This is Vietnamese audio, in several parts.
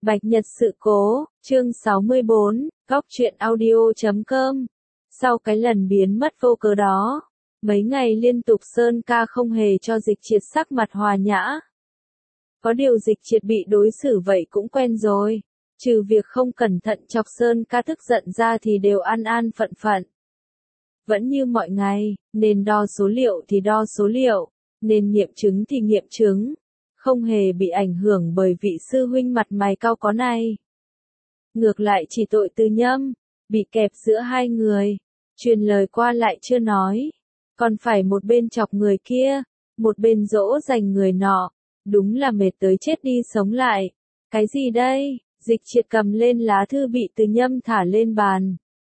Bạch Nhật sự cố, chương 64, góc truyện audio.com. Sau cái lần biến mất vô cớ đó, mấy ngày liên tục Sơn ca không hề cho Dịch Triệt sắc mặt hòa nhã. Có điều Dịch Triệt bị đối xử vậy cũng quen rồi, trừ việc không cẩn thận chọc Sơn ca tức giận ra thì đều an an phận phận. Vẫn như mọi ngày, nên đo số liệu thì đo số liệu, nên nghiệm chứng thì nghiệm chứng. Không hề bị ảnh hưởng bởi vị sư huynh mặt mày cau có này. Ngược lại chỉ tội Từ Nhâm, bị kẹp giữa hai người, truyền lời qua lại chưa nói, còn phải một bên chọc người kia, một bên dỗ dành người nọ, đúng là mệt tới chết đi sống lại. Cái gì đây? Dịch Triệt cầm lên lá thư bị Từ Nhâm thả lên bàn.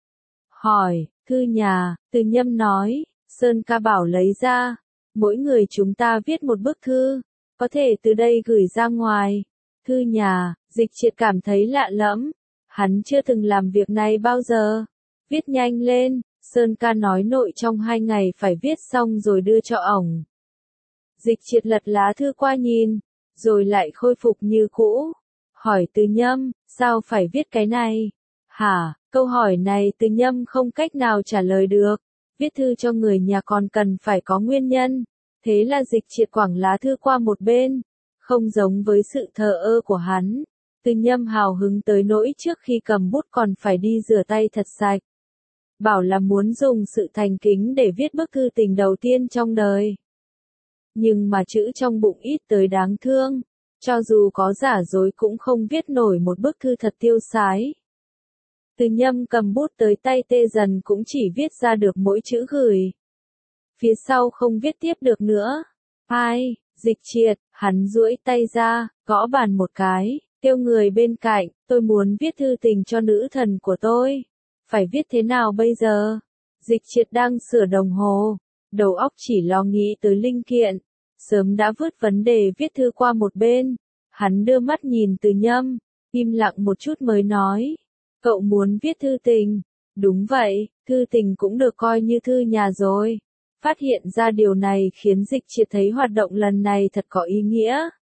Hỏi, thư nhà, Từ Nhâm nói, Sơn ca bảo lấy ra, mỗi người chúng ta viết một bức thư. Có thể từ đây gửi ra ngoài. Thư nhà, Dịch Triệt cảm thấy lạ lẫm. Hắn chưa từng làm việc này bao giờ. Viết nhanh lên, Sơn ca nói nội trong 2 ngày phải viết xong rồi đưa cho ổng. Dịch Triệt lật lá thư qua nhìn, rồi lại khôi phục như cũ. Hỏi Từ Nhâm, sao phải viết cái này? Hả, câu hỏi này Từ Nhâm không cách nào trả lời được. Viết thư cho người nhà còn cần phải có nguyên nhân. Thế là Dịch Triệt quẳng lá thư qua một bên, không giống với sự thờ ơ của hắn. Từ Nhâm hào hứng tới nỗi trước khi cầm bút còn phải đi rửa tay thật sạch. Bảo là muốn dùng sự thành kính để viết bức thư tình đầu tiên trong đời. Nhưng mà chữ trong bụng ít tới đáng thương, cho dù có giả dối cũng không viết nổi một bức thư thật tiêu sái. Từ Nhâm cầm bút tới tay tê dần cũng chỉ viết ra được mỗi chữ gửi. Phía sau không viết tiếp được nữa. Ai, Dịch Triệt, hắn duỗi tay ra, gõ bàn một cái, kêu người bên cạnh, tôi muốn viết thư tình cho nữ thần của tôi. Phải viết thế nào bây giờ? Dịch Triệt đang sửa đồng hồ, đầu óc chỉ lo nghĩ tới linh kiện, sớm đã vứt vấn đề viết thư qua một bên. Hắn đưa mắt nhìn Từ Nhâm, im lặng một chút mới nói, cậu muốn viết thư tình? Đúng vậy, thư tình cũng được coi như thư nhà rồi. Phát hiện ra điều này khiến Dịch Triệt thấy hoạt động lần này thật có ý nghĩa.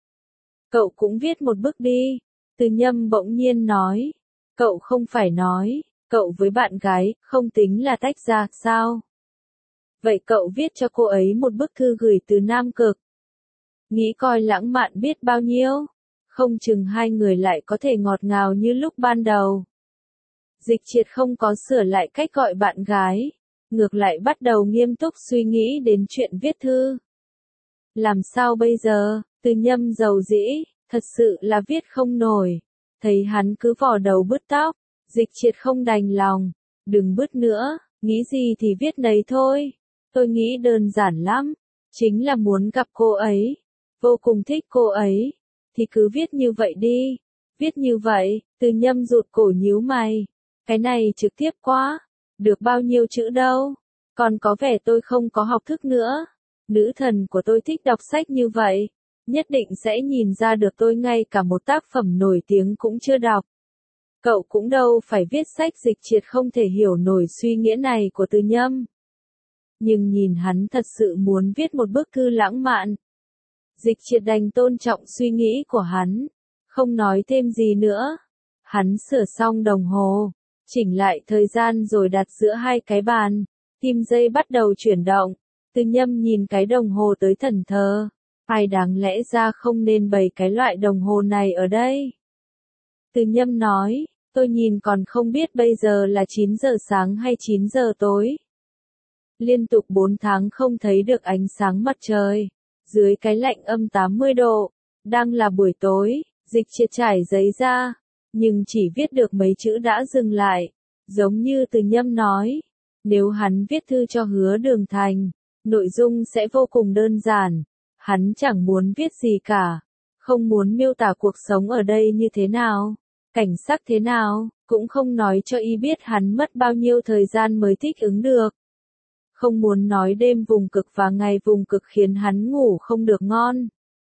Cậu cũng viết một bức đi. Từ Nhâm bỗng nhiên nói. Cậu không phải nói, cậu với bạn gái, không tính là tách ra, sao? Vậy cậu viết cho cô ấy một bức thư gửi từ Nam Cực. Nghĩ coi lãng mạn biết bao nhiêu. Không chừng hai người lại có thể ngọt ngào như lúc ban đầu. Dịch Triệt không có sửa lại cách gọi bạn gái. Ngược lại bắt đầu nghiêm túc suy nghĩ đến chuyện viết thư. Làm sao bây giờ? Từ Nhâm dầu dĩ, thật sự là viết không nổi. Thấy hắn cứ vò đầu bứt tóc, Dịch Triệt không đành lòng. Đừng bứt nữa, nghĩ gì thì viết nấy thôi. Tôi nghĩ đơn giản lắm, chính là muốn gặp cô ấy. Vô cùng thích cô ấy, thì cứ viết như vậy đi. Viết như vậy, Từ Nhâm rụt cổ nhíu mày. Cái này trực tiếp quá. Được bao nhiêu chữ đâu, còn có vẻ tôi không có học thức nữa. Nữ thần của tôi thích đọc sách như vậy, nhất định sẽ nhìn ra được tôi ngay cả một tác phẩm nổi tiếng cũng chưa đọc. Cậu cũng đâu phải viết sách. Dịch Triệt không thể hiểu nổi suy nghĩa này của Từ Nhâm. Nhưng nhìn hắn thật sự muốn viết một bức thư lãng mạn. Dịch Triệt đành tôn trọng suy nghĩ của hắn, không nói thêm gì nữa. Hắn sửa xong đồng hồ, chỉnh lại thời gian rồi đặt giữa hai cái bàn, kim dây bắt đầu chuyển động. Từ Nhâm nhìn cái đồng hồ tới thẫn thờ, ai đáng lẽ ra không nên bày cái loại đồng hồ này ở đây. Từ Nhâm nói, tôi nhìn còn không biết bây giờ là 9 giờ sáng hay 9 giờ tối. Liên tục 4 tháng không thấy được ánh sáng mặt trời, dưới cái lạnh âm 80 độ, đang là buổi tối. Dịch Triệt trải giấy ra, nhưng chỉ viết được mấy chữ đã dừng lại. Giống như Từ Nhâm nói, nếu hắn viết thư cho Hứa Đường Thành, nội dung sẽ vô cùng đơn giản. Hắn chẳng muốn viết gì cả, không muốn miêu tả cuộc sống ở đây như thế nào, cảnh sắc thế nào, cũng không nói cho y biết hắn mất bao nhiêu thời gian mới thích ứng được. Không muốn nói đêm vùng cực và ngày vùng cực khiến hắn ngủ không được ngon.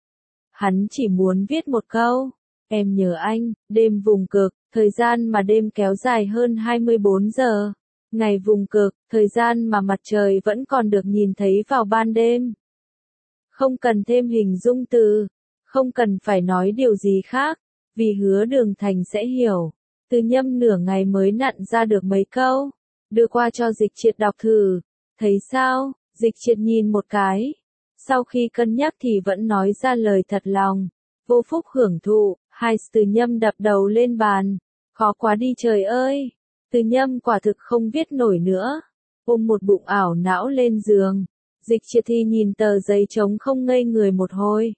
Hắn chỉ muốn viết một câu, em nhớ anh. Đêm vùng cực, thời gian mà đêm kéo dài hơn 24 giờ. Ngày vùng cực, thời gian mà mặt trời vẫn còn được nhìn thấy vào ban đêm. Không cần thêm hình dung từ, không cần phải nói điều gì khác, vì Hứa Đường Thành sẽ hiểu. Từ Nhâm nửa ngày mới nặn ra được mấy câu, đưa qua cho Dịch Triệt đọc thử. Thấy sao? Dịch Triệt nhìn một cái. Sau khi cân nhắc thì vẫn nói ra lời thật lòng. Vô Phúc hưởng thụ. Hai Từ Nhâm đập đầu lên bàn. Khó quá đi trời ơi. Từ Nhâm quả thực không viết nổi nữa. Ôm một bụng ảo não lên giường. Dịch Triệt thì nhìn tờ giấy trống không ngây người một hồi.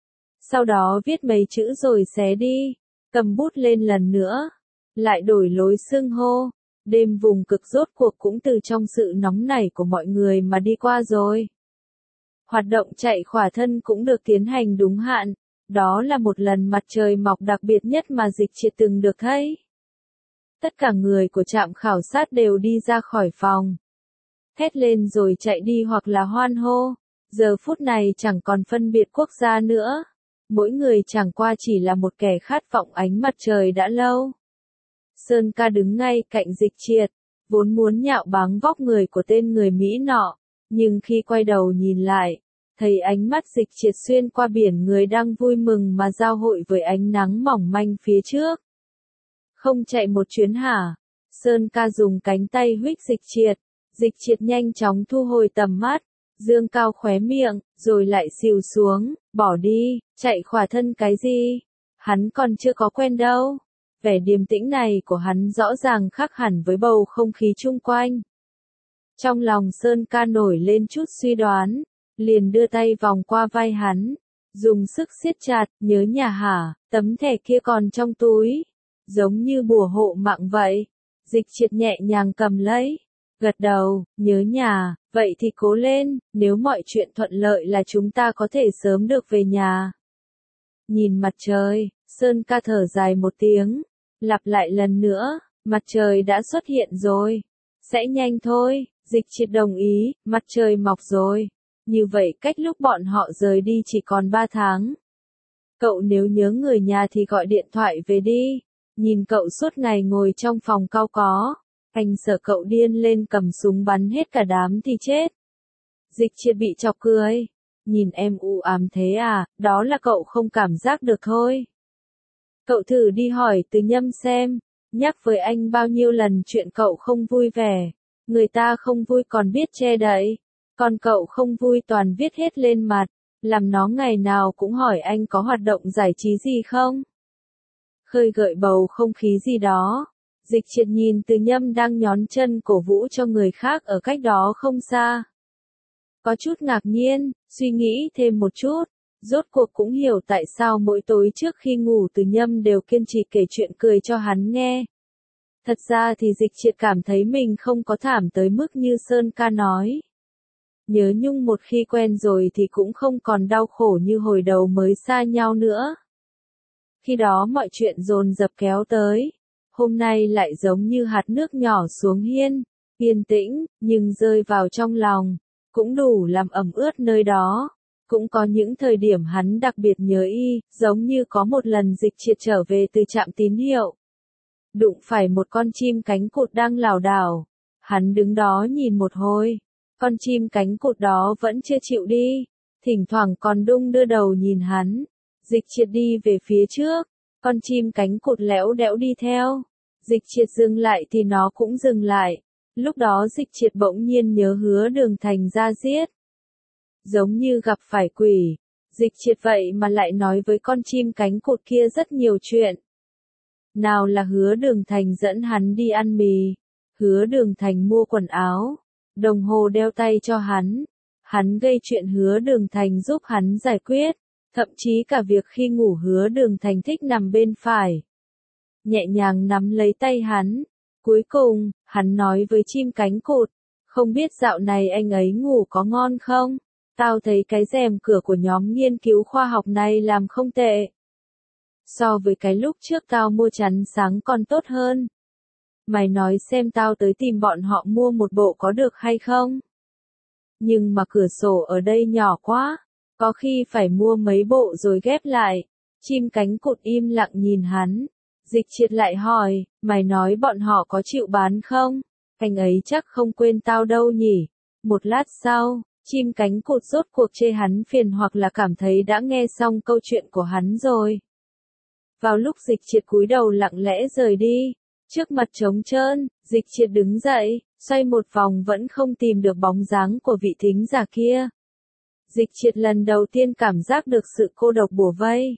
Sau đó viết mấy chữ rồi xé đi. Cầm bút lên lần nữa. Lại đổi lối xưng hô. Đêm vùng cực rốt cuộc cũng từ trong sự nóng nảy của mọi người mà đi qua rồi. Hoạt động chạy khỏa thân cũng được tiến hành đúng hạn. Đó là một lần mặt trời mọc đặc biệt nhất mà Dịch Triệt từng được thấy. Tất cả người của trạm khảo sát đều đi ra khỏi phòng. Hét lên rồi chạy đi hoặc là hoan hô. Giờ phút này chẳng còn phân biệt quốc gia nữa. Mỗi người chẳng qua chỉ là một kẻ khát vọng ánh mặt trời đã lâu. Sơn Ca đứng ngay cạnh Dịch Triệt, vốn muốn nhạo báng vóc người của tên người Mỹ nọ, nhưng khi quay đầu nhìn lại, thấy ánh mắt Dịch Triệt xuyên qua biển người đang vui mừng mà giao hội với ánh nắng mỏng manh phía trước. Không chạy một chuyến hả? Sơn Ca dùng cánh tay huých Dịch Triệt nhanh chóng thu hồi tầm mắt, dương cao khóe miệng, rồi lại xìu xuống, bỏ đi, chạy khỏa thân cái gì? Hắn còn chưa có quen đâu. Vẻ điềm tĩnh này của hắn rõ ràng khác hẳn với bầu không khí chung quanh. Trong lòng Sơn Ca nổi lên chút suy đoán, liền đưa tay vòng qua vai hắn, dùng sức siết chặt, nhớ nhà hả, tấm thẻ kia còn trong túi, giống như bùa hộ mạng vậy. Dịch Triệt nhẹ nhàng cầm lấy, gật đầu, nhớ nhà, vậy thì cố lên, nếu mọi chuyện thuận lợi là chúng ta có thể sớm được về nhà. Nhìn mặt trời, Sơn Ca thở dài một tiếng, lặp lại lần nữa, mặt trời đã xuất hiện rồi. Sẽ nhanh thôi, Dịch Triệt đồng ý, mặt trời mọc rồi. Như vậy cách lúc bọn họ rời đi chỉ còn 3 tháng. Cậu nếu nhớ người nhà thì gọi điện thoại về đi. Nhìn cậu suốt ngày ngồi trong phòng cau có. Anh sợ cậu điên lên cầm súng bắn hết cả đám thì chết. Dịch Triệt bị chọc cười. Nhìn em u ám thế à, đó là cậu không cảm giác được thôi. Cậu thử đi hỏi Từ Nhâm xem, nhắc với anh bao nhiêu lần chuyện cậu không vui vẻ. Người ta không vui còn biết che đậy, còn cậu không vui toàn viết hết lên mặt, làm nó ngày nào cũng hỏi anh có hoạt động giải trí gì không. Khơi gợi bầu không khí gì đó. Dịch Triệt nhìn Từ Nhâm đang nhón chân cổ vũ cho người khác ở cách đó không xa. Có chút ngạc nhiên, suy nghĩ thêm một chút. Rốt cuộc cũng hiểu tại sao mỗi tối trước khi ngủ Từ Nhâm đều kiên trì kể chuyện cười cho hắn nghe. Thật ra thì Dịch Triệt cảm thấy mình không có thảm tới mức như Sơn Ca nói. Nhớ nhung một khi quen rồi thì cũng không còn đau khổ như hồi đầu mới xa nhau nữa. Khi đó mọi chuyện dồn dập kéo tới. Hôm nay lại giống như hạt nước nhỏ xuống hiên, yên tĩnh, nhưng rơi vào trong lòng, cũng đủ làm ẩm ướt nơi đó. Cũng có những thời điểm hắn đặc biệt nhớ y, giống như có một lần Dịch Triệt trở về từ trạm tín hiệu. Đụng phải một con chim cánh cụt đang lảo đảo. Hắn đứng đó nhìn một hồi. Con chim cánh cụt đó vẫn chưa chịu đi. Thỉnh thoảng còn đung đưa đầu nhìn hắn. Dịch Triệt đi về phía trước. Con chim cánh cụt lẽo đẽo đi theo. Dịch Triệt dừng lại thì nó cũng dừng lại. Lúc đó Dịch Triệt bỗng nhiên nhớ Hứa Đường Thành ra giết. Giống như gặp phải quỷ. Dịch Triệt vậy mà lại nói với con chim cánh cụt kia rất nhiều chuyện. Nào là Hứa Đường Thành dẫn hắn đi ăn mì. Hứa Đường Thành mua quần áo. Đồng hồ đeo tay cho hắn. Hắn gây chuyện Hứa Đường Thành giúp hắn giải quyết. Thậm chí cả việc khi ngủ Hứa Đường Thành thích nằm bên phải. Nhẹ nhàng nắm lấy tay hắn. Cuối cùng, hắn nói với chim cánh cụt. Không biết dạo này anh ấy ngủ có ngon không? Tao thấy cái rèm cửa của nhóm nghiên cứu khoa học này làm không tệ. So với cái lúc trước tao mua chắn sáng còn tốt hơn. Mày nói xem tao tới tìm bọn họ mua một bộ có được hay không? Nhưng mà cửa sổ ở đây nhỏ quá. Có khi phải mua mấy bộ rồi ghép lại. Chim cánh cụt im lặng nhìn hắn. Dịch Triệt lại hỏi, mày nói bọn họ có chịu bán không? Anh ấy chắc không quên tao đâu nhỉ? Một lát sau, chim cánh cụt rốt cuộc chê hắn phiền hoặc là cảm thấy đã nghe xong câu chuyện của hắn rồi. Vào lúc Dịch Triệt cúi đầu lặng lẽ rời đi, trước mặt trống trơn, Dịch Triệt đứng dậy, xoay một vòng vẫn không tìm được bóng dáng của vị thính giả kia. Dịch Triệt lần đầu tiên cảm giác được sự cô độc bủa vây.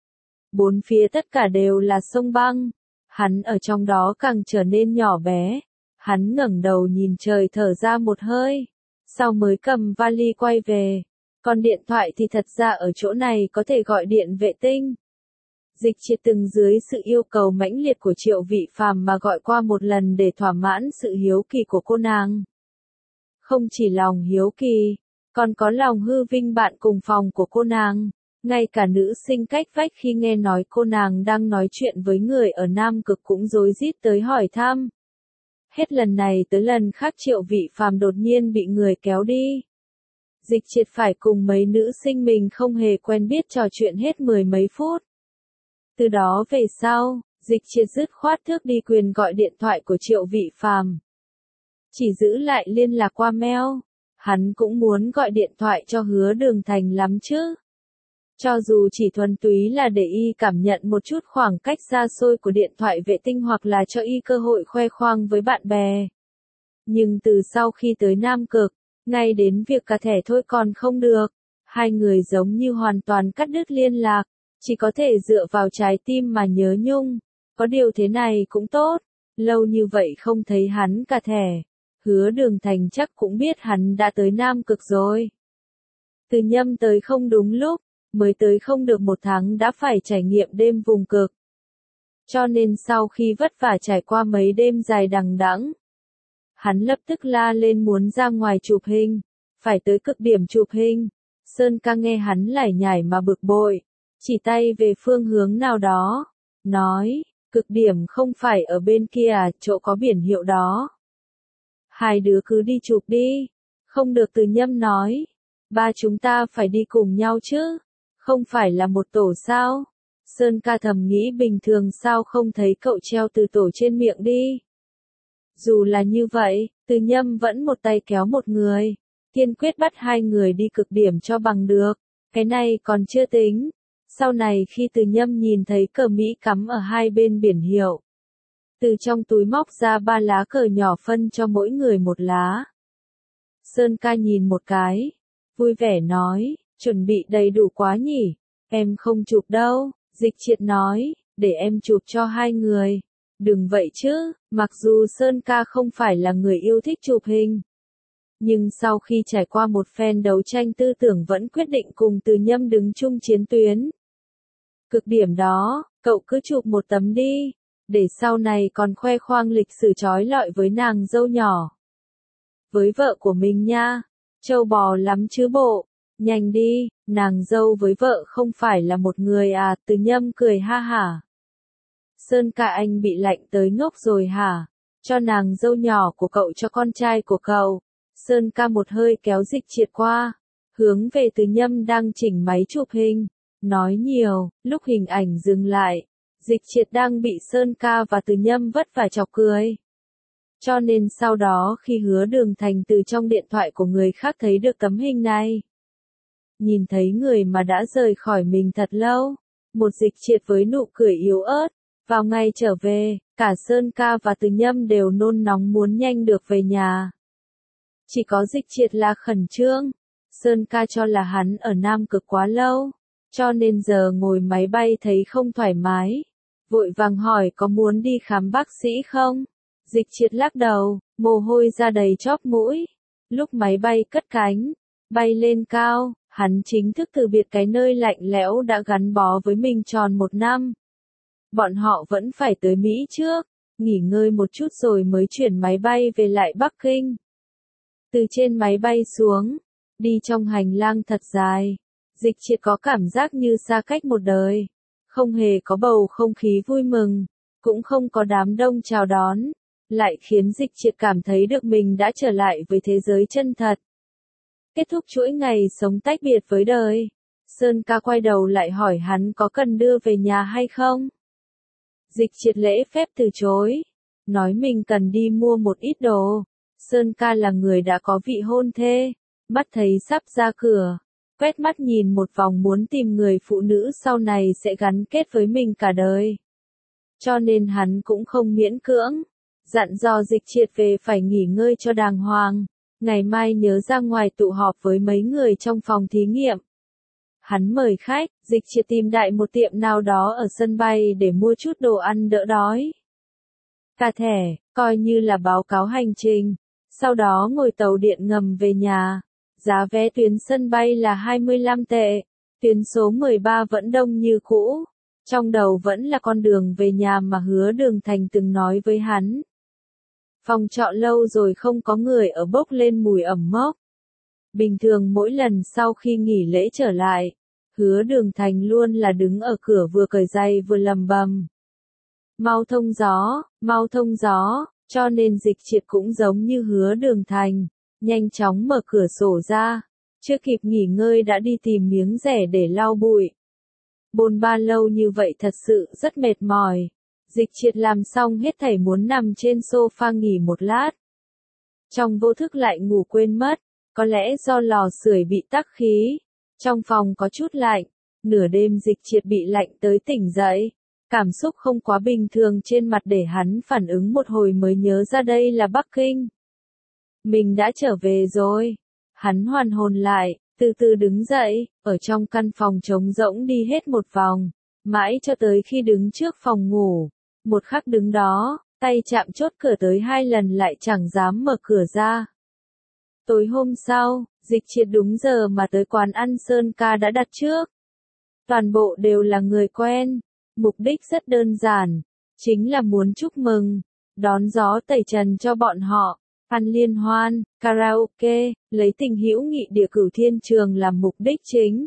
Bốn phía tất cả đều là sông băng, hắn ở trong đó càng trở nên nhỏ bé. Hắn ngẩng đầu nhìn trời thở ra một hơi, sau mới cầm vali quay về. Còn điện thoại thì thật ra ở chỗ này có thể gọi điện vệ tinh. Dịch Triệt từng dưới sự yêu cầu mãnh liệt của Triệu Vị Phàm mà gọi qua một lần để thỏa mãn sự hiếu kỳ của cô nàng. Không chỉ lòng hiếu kỳ, còn có lòng hư vinh bạn cùng phòng của cô nàng. Ngay cả nữ sinh cách vách khi nghe nói cô nàng đang nói chuyện với người ở Nam Cực cũng rối rít tới hỏi thăm. Hết lần này tới lần khác Triệu Vị Phàm đột nhiên bị người kéo đi. Dịch Triệt phải cùng mấy nữ sinh mình không hề quen biết trò chuyện hết mười mấy phút. Từ đó về sau, Dịch Triệt dứt khoát tước đi quyền gọi điện thoại của Triệu Vị Phàm. Chỉ giữ lại liên lạc qua mail. Hắn cũng muốn gọi điện thoại cho Hứa Đường Thành lắm chứ. Cho dù chỉ thuần túy là để y cảm nhận một chút khoảng cách xa xôi của điện thoại vệ tinh hoặc là cho y cơ hội khoe khoang với bạn bè. Nhưng từ sau khi tới Nam Cực, ngay đến việc cả thẻ thôi còn không được. Hai người giống như hoàn toàn cắt đứt liên lạc, chỉ có thể dựa vào trái tim mà nhớ nhung. Có điều thế này cũng tốt, lâu như vậy không thấy hắn cả thẻ. Hứa Đường Thành chắc cũng biết hắn đã tới Nam Cực rồi. Từ Nhâm tới không đúng lúc, mới tới không được một tháng đã phải trải nghiệm đêm vùng cực. Cho nên sau khi vất vả trải qua mấy đêm dài đằng đẵng, hắn lập tức la lên muốn ra ngoài chụp hình, phải tới cực điểm chụp hình. Sơn Ca nghe hắn lải nhải mà bực bội, chỉ tay về phương hướng nào đó, nói, cực điểm không phải ở bên kia à, chỗ có biển hiệu đó. Hai đứa cứ đi chụp đi. Không được, Từ Nhâm nói. Ba chúng ta phải đi cùng nhau chứ. Không phải là một tổ sao? Sơn Ca thầm nghĩ bình thường sao không thấy cậu treo từ tổ trên miệng đi. Dù là như vậy, Từ Nhâm vẫn một tay kéo một người, kiên quyết bắt hai người đi cực điểm cho bằng được. Cái này còn chưa tính. Sau này khi Từ Nhâm nhìn thấy cờ Mỹ cắm ở hai bên biển hiệu, từ trong túi móc ra 3 lá cờ nhỏ phân cho mỗi người một lá. Sơn Ca nhìn một cái, vui vẻ nói, chuẩn bị đầy đủ quá nhỉ, em không chụp đâu. Dịch Triệt nói, để em chụp cho hai người. Đừng vậy chứ, mặc dù Sơn Ca không phải là người yêu thích chụp hình, nhưng sau khi trải qua một phen đấu tranh tư tưởng vẫn quyết định cùng Từ Nhâm đứng chung chiến tuyến. Cực điểm đó, cậu cứ chụp một tấm đi, để sau này còn khoe khoang lịch sử chói lọi với nàng dâu nhỏ. Với vợ của mình nha, trâu bò lắm chứ bộ, nhanh đi, nàng dâu với vợ không phải là một người à, Từ Nhâm cười ha hả. Sơn Ca anh bị lạnh tới ngốc rồi hả, cho nàng dâu nhỏ của cậu cho con trai của cậu. Sơn Ca một hơi kéo Dịch Triệt qua, hướng về Từ Nhâm đang chỉnh máy chụp hình, nói nhiều. Lúc hình ảnh dừng lại, Dịch Triệt đang bị Sơn Ca và Từ Nhâm vất vả chọc cười. Cho nên sau đó khi Hứa Đường Thành từ trong điện thoại của người khác thấy được tấm hình này, nhìn thấy người mà đã rời khỏi mình thật lâu, một Dịch Triệt với nụ cười yếu ớt. Vào ngày trở về, cả Sơn Ca và Từ Nhâm đều nôn nóng muốn nhanh được về nhà. Chỉ có Dịch Triệt là khẩn trương. Sơn Ca cho là hắn ở Nam Cực quá lâu, cho nên giờ ngồi máy bay thấy không thoải mái. Vội vàng hỏi có muốn đi khám bác sĩ không? Dịch Triệt lắc đầu, mồ hôi ra đầy chóp mũi. Lúc máy bay cất cánh, bay lên cao, hắn chính thức từ biệt cái nơi lạnh lẽo đã gắn bó với mình tròn một năm. Bọn họ vẫn phải tới Mỹ trước, nghỉ ngơi một chút rồi mới chuyển máy bay về lại Bắc Kinh. Từ trên máy bay xuống, đi trong hành lang thật dài, Dịch Triệt có cảm giác như xa cách một đời. Không hề có bầu không khí vui mừng, cũng không có đám đông chào đón, lại khiến Dịch Triệt cảm thấy được mình đã trở lại với thế giới chân thật. Kết thúc chuỗi ngày sống tách biệt với đời, Sơn Ca quay đầu lại hỏi hắn có cần đưa về nhà hay không. Dịch Triệt lễ phép từ chối, nói mình cần đi mua một ít đồ. Sơn Ca là người đã có vị hôn thê, mắt thấy sắp ra cửa, quét mắt nhìn một vòng muốn tìm người phụ nữ sau này sẽ gắn kết với mình cả đời. Cho nên hắn cũng không miễn cưỡng, dặn dò Dịch Triệt về phải nghỉ ngơi cho đàng hoàng, ngày mai nhớ ra ngoài tụ họp với mấy người trong phòng thí nghiệm. Hắn mời khách, Dịch Triệt tìm đại một tiệm nào đó ở sân bay để mua chút đồ ăn đỡ đói. Cả thẻ, coi như là báo cáo hành trình, sau đó ngồi tàu điện ngầm về nhà. Giá vé tuyến sân bay là 25 tệ, tuyến số 13 vẫn đông như cũ, trong đầu vẫn là con đường về nhà mà Hứa Đường Thành từng nói với hắn. Phòng trọ lâu rồi không có người ở bốc lên mùi ẩm mốc. Bình thường mỗi lần sau khi nghỉ lễ trở lại, Hứa Đường Thành luôn là đứng ở cửa vừa cởi giày vừa lầm bầm. Mau thông gió, cho nên Dịch Triệt cũng giống như Hứa Đường Thành, nhanh chóng mở cửa sổ ra, chưa kịp nghỉ ngơi đã đi tìm miếng rẻ để lau bụi. Bôn ba lâu như vậy thật sự rất mệt mỏi. Dịch Triệt làm xong hết thảy muốn nằm trên sofa nghỉ một lát. Trong vô thức lại ngủ quên mất, có lẽ do lò sưởi bị tắc khí. Trong phòng có chút lạnh, nửa đêm Dịch Triệt bị lạnh tới tỉnh dậy. Cảm xúc không quá bình thường trên mặt để hắn phản ứng một hồi mới nhớ ra đây là Bắc Kinh. Mình đã trở về rồi. Hắn hoàn hồn lại, từ từ đứng dậy, ở trong căn phòng trống rỗng đi hết một vòng, mãi cho tới khi đứng trước phòng ngủ. Một khắc đứng đó, tay chạm chốt cửa tới 2 lần lại chẳng dám mở cửa ra. Tối hôm sau, Dịch Triệt đúng giờ mà tới quán ăn Sơn Ca đã đặt trước. Toàn bộ đều là người quen, mục đích rất đơn giản, chính là muốn chúc mừng, đón gió tẩy trần cho bọn họ. Ăn liên hoan, karaoke, lấy tình hữu nghị Địa Cửu Thiên Trường làm mục đích chính.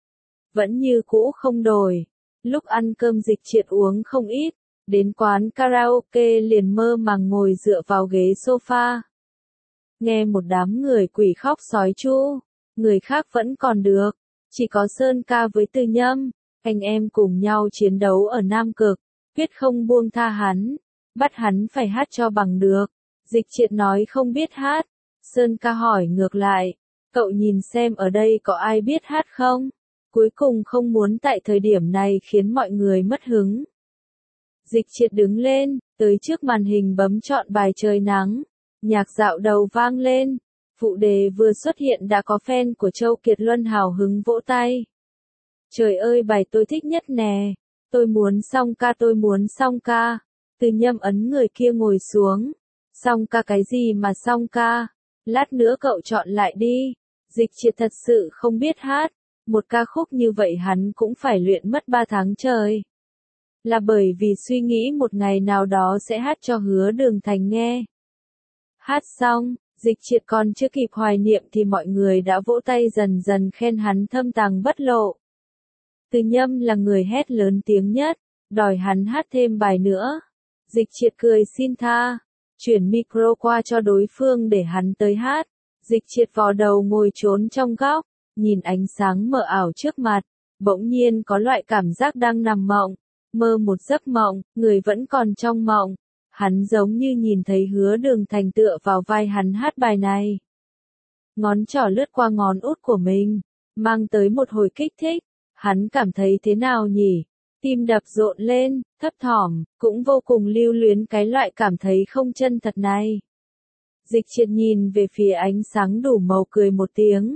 Vẫn như cũ không đổi. Lúc ăn cơm Dịch Triệt uống không ít, đến quán karaoke liền mơ màng ngồi dựa vào ghế sofa. Nghe một đám người quỷ khóc sói tru, người khác vẫn còn được, chỉ có Sơn Ca với Từ Nhâm, anh em cùng nhau chiến đấu ở Nam Cực, quyết không buông tha hắn, bắt hắn phải hát cho bằng được. Dịch Triệt nói không biết hát, Sơn Ca hỏi ngược lại, cậu nhìn xem ở đây có ai biết hát không? Cuối cùng không muốn tại thời điểm này khiến mọi người mất hứng. Dịch Triệt đứng lên, tới trước màn hình bấm chọn bài Trời Nắng, nhạc dạo đầu vang lên, phụ đề vừa xuất hiện đã có fan của Châu Kiệt Luân hào hứng vỗ tay. Trời ơi bài tôi thích nhất nè, tôi muốn song ca, Từ Nhâm ấn người kia ngồi xuống. Song ca cái gì mà song ca, lát nữa cậu chọn lại đi. Dịch Triệt thật sự không biết hát, một ca khúc như vậy hắn cũng phải luyện mất 3 tháng trời. Là bởi vì suy nghĩ một ngày nào đó sẽ hát cho Hứa Đường Thành nghe. Hát xong, Dịch Triệt còn chưa kịp hoài niệm thì mọi người đã vỗ tay dần dần khen hắn thâm tàng bất lộ. Từ Nhâm là người hét lớn tiếng nhất, đòi hắn hát thêm bài nữa. Dịch Triệt cười xin tha, chuyển micro qua cho đối phương để hắn tới hát. Dịch Triệt vò đầu ngồi trốn trong góc, nhìn ánh sáng mờ ảo trước mặt, bỗng nhiên có loại cảm giác đang nằm mộng, mơ một giấc mộng, người vẫn còn trong mộng. Hắn giống như nhìn thấy Hứa Đường Thành tựa vào vai hắn hát bài này. Ngón trỏ lướt qua ngón út của mình, mang tới một hồi kích thích. Hắn cảm thấy thế nào nhỉ? Tim đập rộn lên, thấp thỏm, cũng vô cùng lưu luyến cái loại cảm thấy không chân thật này. Dịch Triệt nhìn về phía ánh sáng đủ màu cười một tiếng.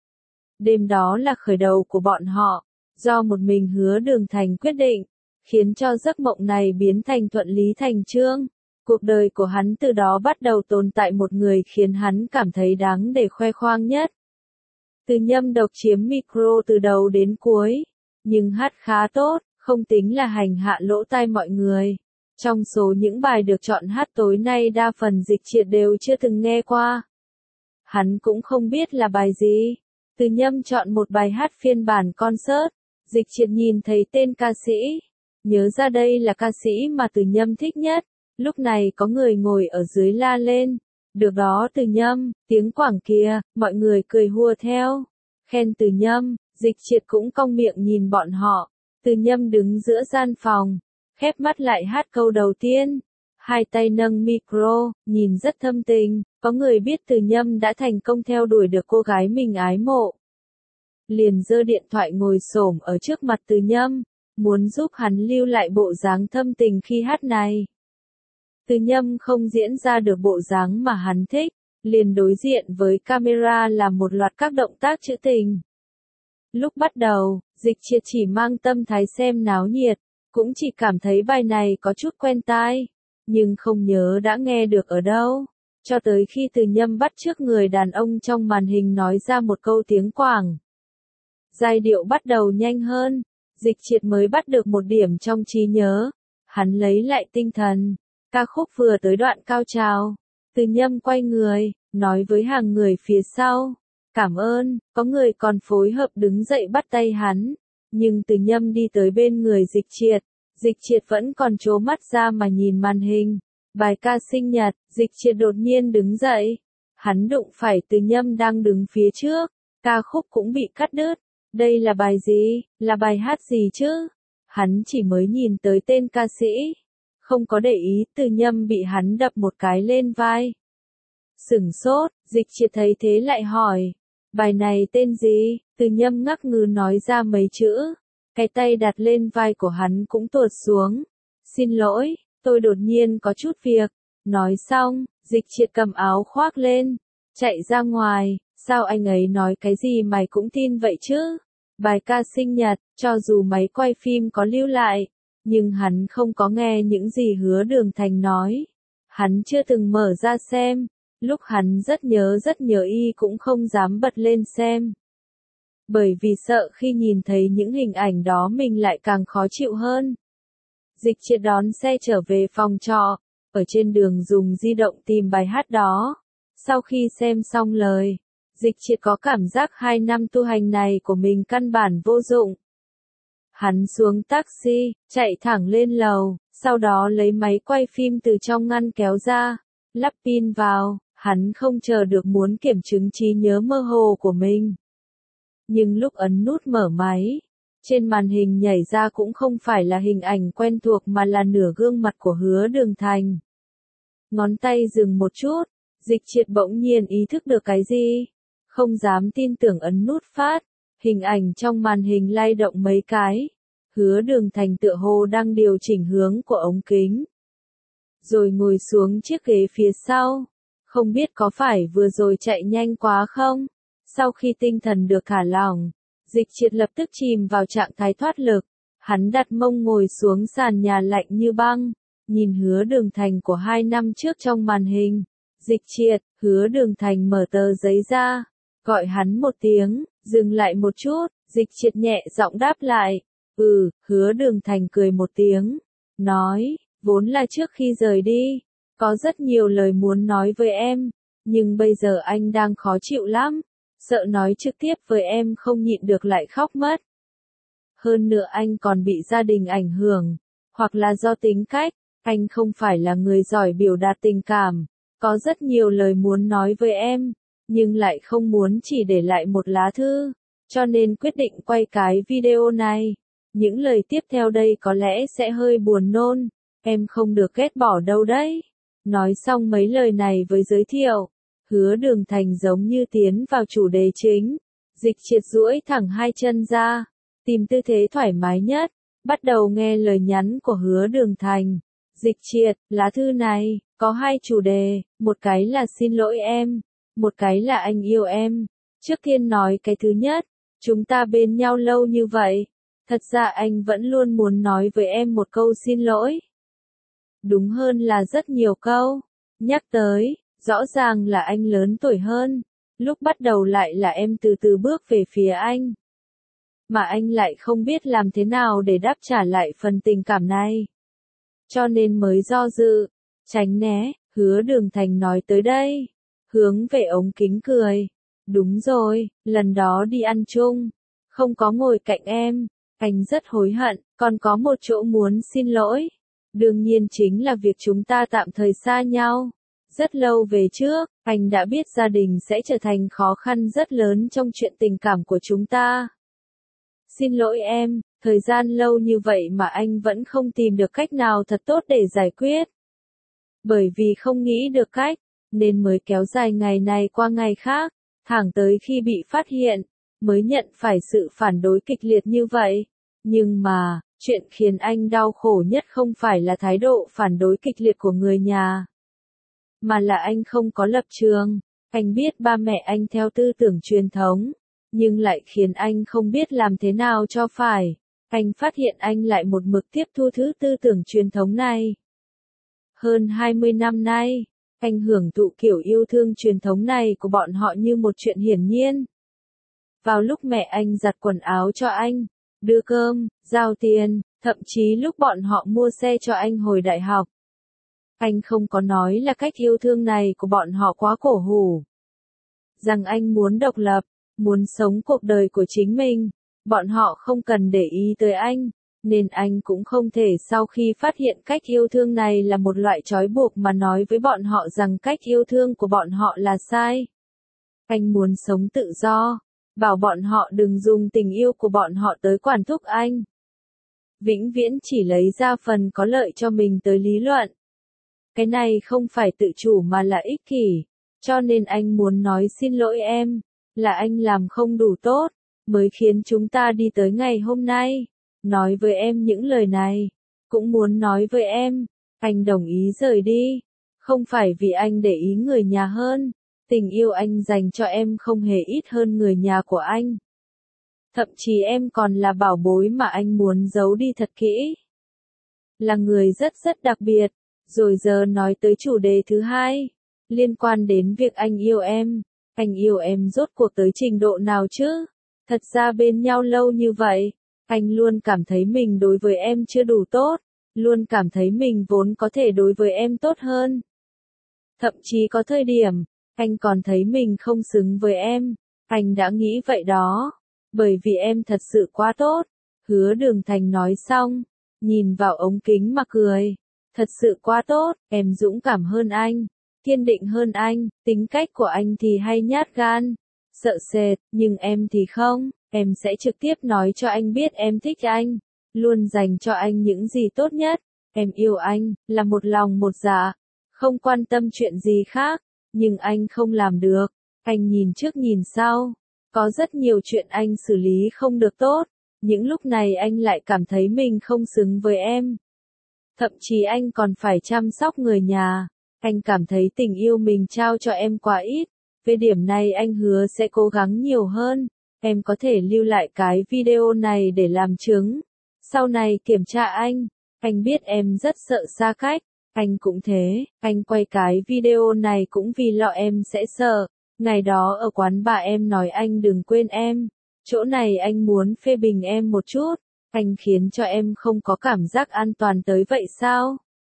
Đêm đó là khởi đầu của bọn họ, do một mình Hứa Đường Thành quyết định, khiến cho giấc mộng này biến thành thuận lý thành chương. Cuộc đời của hắn từ đó bắt đầu tồn tại một người khiến hắn cảm thấy đáng để khoe khoang nhất. Từ Nhâm độc chiếm micro từ đầu đến cuối, nhưng hát khá tốt, không tính là hành hạ lỗ tai mọi người. Trong số những bài được chọn hát tối nay đa phần Dịch Triệt đều chưa từng nghe qua. Hắn cũng không biết là bài gì. Từ Nhâm chọn một bài hát phiên bản concert. Dịch Triệt nhìn thấy tên ca sĩ, nhớ ra đây là ca sĩ mà Từ Nhâm thích nhất. Lúc này có người ngồi ở dưới la lên. Được đó Từ Nhâm, tiếng Quảng kìa, mọi người cười hùa theo. Khen Từ Nhâm, Dịch Triệt cũng cong miệng nhìn bọn họ. Từ Nhâm đứng giữa gian phòng, khép mắt lại hát câu đầu tiên. Hai tay nâng micro, nhìn rất thâm tình, có người biết Từ Nhâm đã thành công theo đuổi được cô gái mình ái mộ. liền giơ điện thoại ngồi xổm ở trước mặt Từ Nhâm, muốn giúp hắn lưu lại bộ dáng thâm tình khi hát này. Từ Nhâm không diễn ra được bộ dáng mà hắn thích, liền đối diện với camera làm một loạt các động tác trữ tình. Lúc bắt đầu, Dịch Triệt chỉ mang tâm thái xem náo nhiệt, cũng chỉ cảm thấy bài này có chút quen tai, nhưng không nhớ đã nghe được ở đâu. Cho tới khi Từ Nhâm bắt chước người đàn ông trong màn hình nói ra một câu tiếng Quảng. Giai điệu bắt đầu nhanh hơn, Dịch Triệt mới bắt được một điểm trong trí nhớ. Hắn lấy lại tinh thần, ca khúc vừa tới đoạn cao trào. Từ Nhâm quay người, nói với hàng người phía sau. Cảm ơn, có người còn phối hợp đứng dậy bắt tay hắn. Nhưng Từ Nhâm đi tới bên người Dịch Triệt vẫn còn trố mắt ra mà nhìn màn hình. Bài ca sinh nhật, Dịch Triệt đột nhiên đứng dậy. Hắn đụng phải Từ Nhâm đang đứng phía trước, ca khúc cũng bị cắt đứt. Đây là bài gì, là bài hát gì chứ? Hắn chỉ mới nhìn tới tên ca sĩ, không có để ý Từ Nhâm bị hắn đập một cái lên vai. Sửng sốt, Dịch Triệt thấy thế lại hỏi, bài này tên gì? Từ Nhâm ngắc ngứ nói ra mấy chữ, cái tay đặt lên vai của hắn cũng tuột xuống. Xin lỗi, tôi đột nhiên có chút việc. Nói xong, Dịch Triệt cầm áo khoác lên, chạy ra ngoài. Sao anh ấy nói cái gì mày cũng tin vậy chứ? Bài ca sinh nhật, cho dù máy quay phim có lưu lại, nhưng hắn không có nghe những gì Hứa Đường Thành nói. Hắn chưa từng mở ra xem, lúc hắn rất nhớ y cũng không dám bật lên xem. Bởi vì sợ khi nhìn thấy những hình ảnh đó mình lại càng khó chịu hơn. Dịch Triệt đón xe trở về phòng trọ, ở trên đường dùng di động tìm bài hát đó. Sau khi xem xong lời, Dịch Triệt có cảm giác 2 năm tu hành này của mình căn bản vô dụng. Hắn xuống taxi, chạy thẳng lên lầu, sau đó lấy máy quay phim từ trong ngăn kéo ra, lắp pin vào, hắn không chờ được muốn kiểm chứng trí nhớ mơ hồ của mình. Nhưng lúc ấn nút mở máy, trên màn hình nhảy ra cũng không phải là hình ảnh quen thuộc mà là nửa gương mặt của Hứa Đường Thành. Ngón tay dừng một chút, Dịch Triệt bỗng nhiên ý thức được cái gì. Không dám tin tưởng ấn nút phát, hình ảnh trong màn hình lay động mấy cái. Hứa Đường Thành tựa hồ đang điều chỉnh hướng của ống kính. Rồi ngồi xuống chiếc ghế phía sau. Không biết có phải vừa rồi chạy nhanh quá không? Sau khi tinh thần được thả lỏng, Dịch Triệt lập tức chìm vào trạng thái thoát lực. Hắn đặt mông ngồi xuống sàn nhà lạnh như băng, nhìn Hứa Đường Thành của 2 năm trước trong màn hình. Dịch Triệt, Hứa Đường Thành mở tờ giấy ra, gọi hắn một tiếng, dừng lại một chút, Dịch Triệt nhẹ giọng đáp lại. Hứa Đường Thành cười một tiếng, nói, vốn là trước khi rời đi, có rất nhiều lời muốn nói với em, nhưng bây giờ anh đang khó chịu lắm, sợ nói trực tiếp với em không nhịn được lại khóc mất. Hơn nữa anh còn bị gia đình ảnh hưởng, hoặc là do tính cách, anh không phải là người giỏi biểu đạt tình cảm, có rất nhiều lời muốn nói với em, nhưng lại không muốn chỉ để lại một lá thư, cho nên quyết định quay cái video này. Những lời tiếp theo đây có lẽ sẽ hơi buồn nôn, em không được ghét bỏ đâu đấy. Nói xong mấy lời này với giới thiệu, Hứa Đường Thành giống như tiến vào chủ đề chính. Dịch Triệt duỗi thẳng hai chân ra, tìm tư thế thoải mái nhất, bắt đầu nghe lời nhắn của Hứa Đường Thành. Dịch Triệt, lá thư này, có 2 chủ đề, một cái là xin lỗi em, một cái là anh yêu em. Trước tiên nói cái thứ nhất, chúng ta bên nhau lâu như vậy, thật ra anh vẫn luôn muốn nói với em một câu xin lỗi. Đúng hơn là rất nhiều câu. Nhắc tới, rõ ràng là anh lớn tuổi hơn, lúc bắt đầu lại là em từ từ bước về phía anh. Mà anh lại không biết làm thế nào để đáp trả lại phần tình cảm này. Cho nên mới do dự, tránh né. Hứa Đường Thành nói tới đây, hướng về ống kính cười. Đúng rồi, lần đó đi ăn chung, không có ngồi cạnh em, anh rất hối hận, còn có một chỗ muốn xin lỗi. Đương nhiên chính là việc chúng ta tạm thời xa nhau. Rất lâu về trước, anh đã biết gia đình sẽ trở thành khó khăn rất lớn trong chuyện tình cảm của chúng ta. Xin lỗi em, thời gian lâu như vậy mà anh vẫn không tìm được cách nào thật tốt để giải quyết. Bởi vì không nghĩ được cách, nên mới kéo dài ngày này qua ngày khác, thẳng tới khi bị phát hiện. mới nhận phải sự phản đối kịch liệt như vậy. Nhưng mà, chuyện khiến anh đau khổ nhất không phải là thái độ phản đối kịch liệt của người nhà, mà là anh không có lập trường. Anh biết ba mẹ anh theo tư tưởng truyền thống, nhưng lại khiến anh không biết làm thế nào cho phải. Anh phát hiện anh lại một mực tiếp thu thứ tư tưởng truyền thống này. Hơn 20 năm nay, anh hưởng thụ kiểu yêu thương truyền thống này của bọn họ như một chuyện hiển nhiên. Vào lúc mẹ anh giặt quần áo cho anh, đưa cơm, giao tiền, thậm chí lúc bọn họ mua xe cho anh hồi đại học. Anh không có nói là cách yêu thương này của bọn họ quá cổ hủ. Rằng anh muốn độc lập, muốn sống cuộc đời của chính mình, bọn họ không cần để ý tới anh, nên anh cũng không thể sau khi phát hiện cách yêu thương này là một loại trói buộc mà nói với bọn họ rằng cách yêu thương của bọn họ là sai. Anh muốn sống tự do, bảo bọn họ đừng dùng tình yêu của bọn họ tới quản thúc anh. Vĩnh viễn chỉ lấy ra phần có lợi cho mình tới lý luận. Cái này không phải tự chủ mà là ích kỷ, cho nên anh muốn nói xin lỗi em, là anh làm không đủ tốt, mới khiến chúng ta đi tới ngày hôm nay. Nói với em những lời này, cũng muốn nói với em, anh đồng ý rời đi, không phải vì anh để ý người nhà hơn, tình yêu anh dành cho em không hề ít hơn người nhà của anh. Thậm chí em còn là bảo bối mà anh muốn giấu đi thật kỹ. Là người rất rất đặc biệt. Rồi giờ nói tới chủ đề thứ hai, liên quan đến việc anh yêu em. Anh yêu em rốt cuộc tới trình độ nào chứ? Thật ra bên nhau lâu như vậy, anh luôn cảm thấy mình đối với em chưa đủ tốt, luôn cảm thấy mình vốn có thể đối với em tốt hơn. Thậm chí có thời điểm, anh còn thấy mình không xứng với em. Anh đã nghĩ vậy đó, bởi vì em thật sự quá tốt. Hứa Đường Thành nói xong, nhìn vào ống kính mà cười. Thật sự quá tốt, em dũng cảm hơn anh, kiên định hơn anh, tính cách của anh thì hay nhát gan, sợ sệt, nhưng em thì không, em sẽ trực tiếp nói cho anh biết em thích anh, luôn dành cho anh những gì tốt nhất, em yêu anh, là một lòng một dạ, không quan tâm chuyện gì khác, nhưng anh không làm được, anh nhìn trước nhìn sau, có rất nhiều chuyện anh xử lý không được tốt, những lúc này anh lại cảm thấy mình không xứng với em. Thậm chí anh còn phải chăm sóc người nhà. Anh cảm thấy tình yêu mình trao cho em quá ít. Về điểm này anh hứa sẽ cố gắng nhiều hơn. Em có thể lưu lại cái video này để làm chứng. Sau này kiểm tra anh. Anh biết em rất sợ xa cách. Anh cũng thế. Anh quay cái video này cũng vì lo em sẽ sợ. Ngày đó ở quán bà em nói anh đừng quên em. Chỗ này anh muốn phê bình em một chút. Anh khiến cho em không có cảm giác an toàn tới vậy sao?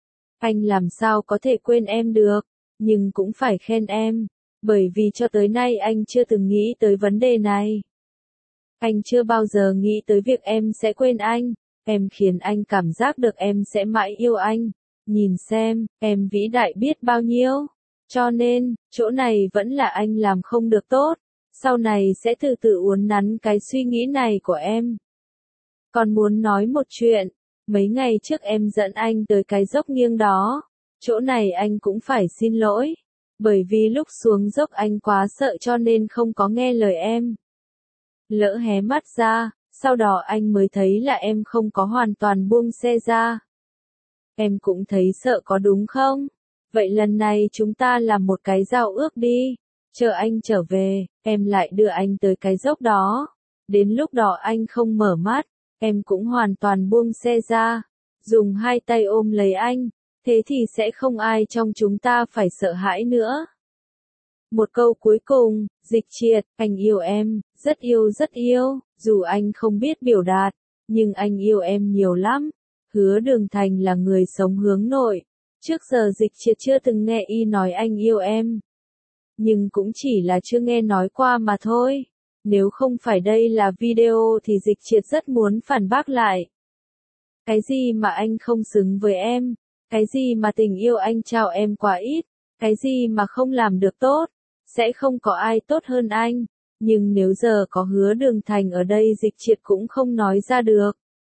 Anh làm sao có thể quên em được, nhưng cũng phải khen em, bởi vì cho tới nay anh chưa từng nghĩ tới vấn đề này. Anh chưa bao giờ nghĩ tới việc em sẽ quên anh, em khiến anh cảm giác được em sẽ mãi yêu anh. Nhìn xem, em vĩ đại biết bao nhiêu. Cho nên, chỗ này vẫn là anh làm không được tốt, sau này sẽ từ từ uốn nắn cái suy nghĩ này của em. Còn muốn nói một chuyện, mấy ngày trước em dẫn anh tới cái dốc nghiêng đó, chỗ này anh cũng phải xin lỗi, bởi vì lúc xuống dốc anh quá sợ cho nên không có nghe lời em. Lỡ hé mắt ra, sau đó anh mới thấy là em không có hoàn toàn buông xe ra. Em cũng thấy sợ có đúng không? Vậy lần này chúng ta làm một cái giao ước đi, chờ anh trở về, em lại đưa anh tới cái dốc đó. Đến lúc đó anh không mở mắt. Em cũng hoàn toàn buông xe ra, dùng hai tay ôm lấy anh, thế thì sẽ không ai trong chúng ta phải sợ hãi nữa. Một câu cuối cùng, Dịch Triệt, anh yêu em, rất yêu, dù anh không biết biểu đạt, nhưng anh yêu em nhiều lắm. Hứa Đường Thành là người sống hướng nội, trước giờ Dịch Triệt chưa từng nghe y nói anh yêu em. Nhưng cũng chỉ là chưa nghe nói qua mà thôi. Nếu không phải đây là video thì Dịch Triệt rất muốn phản bác lại. Cái gì mà anh không xứng với em? Cái gì mà tình yêu anh trao em quá ít? Cái gì mà không làm được tốt? Sẽ không có ai tốt hơn anh. Nhưng nếu giờ có Hứa Đường Thành ở đây Dịch Triệt cũng không nói ra được.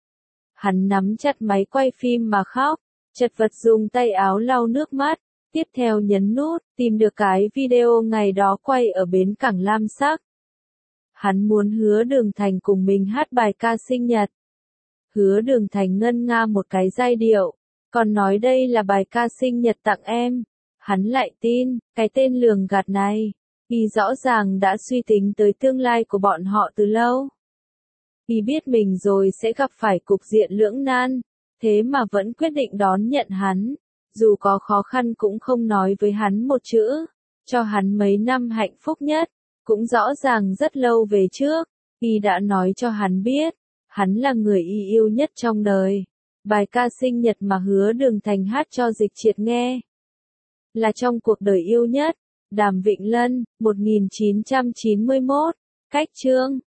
Hắn nắm chặt máy quay phim mà khóc, chật vật dùng tay áo lau nước mắt. Tiếp theo nhấn nút, tìm được cái video ngày đó quay ở bến cảng Lam Sắc. Hắn muốn Hứa Đường Thành cùng mình hát bài ca sinh nhật. Hứa Đường Thành ngân nga một cái giai điệu, còn nói đây là bài ca sinh nhật tặng em. Hắn lại tin, cái tên lường gạt này, y rõ ràng đã suy tính tới tương lai của bọn họ từ lâu. Y biết mình rồi sẽ gặp phải cục diện lưỡng nan, thế mà vẫn quyết định đón nhận hắn, dù có khó khăn cũng không nói với hắn một chữ, cho hắn mấy năm hạnh phúc nhất, cũng rõ ràng rất lâu về trước, y đã nói cho hắn biết, hắn là người y yêu nhất trong đời. Bài ca sinh nhật mà Hứa Đường Thành hát cho Dịch Triệt nghe, là trong cuộc đời yêu nhất. Đàm Vịnh Lân, 1991, cách chương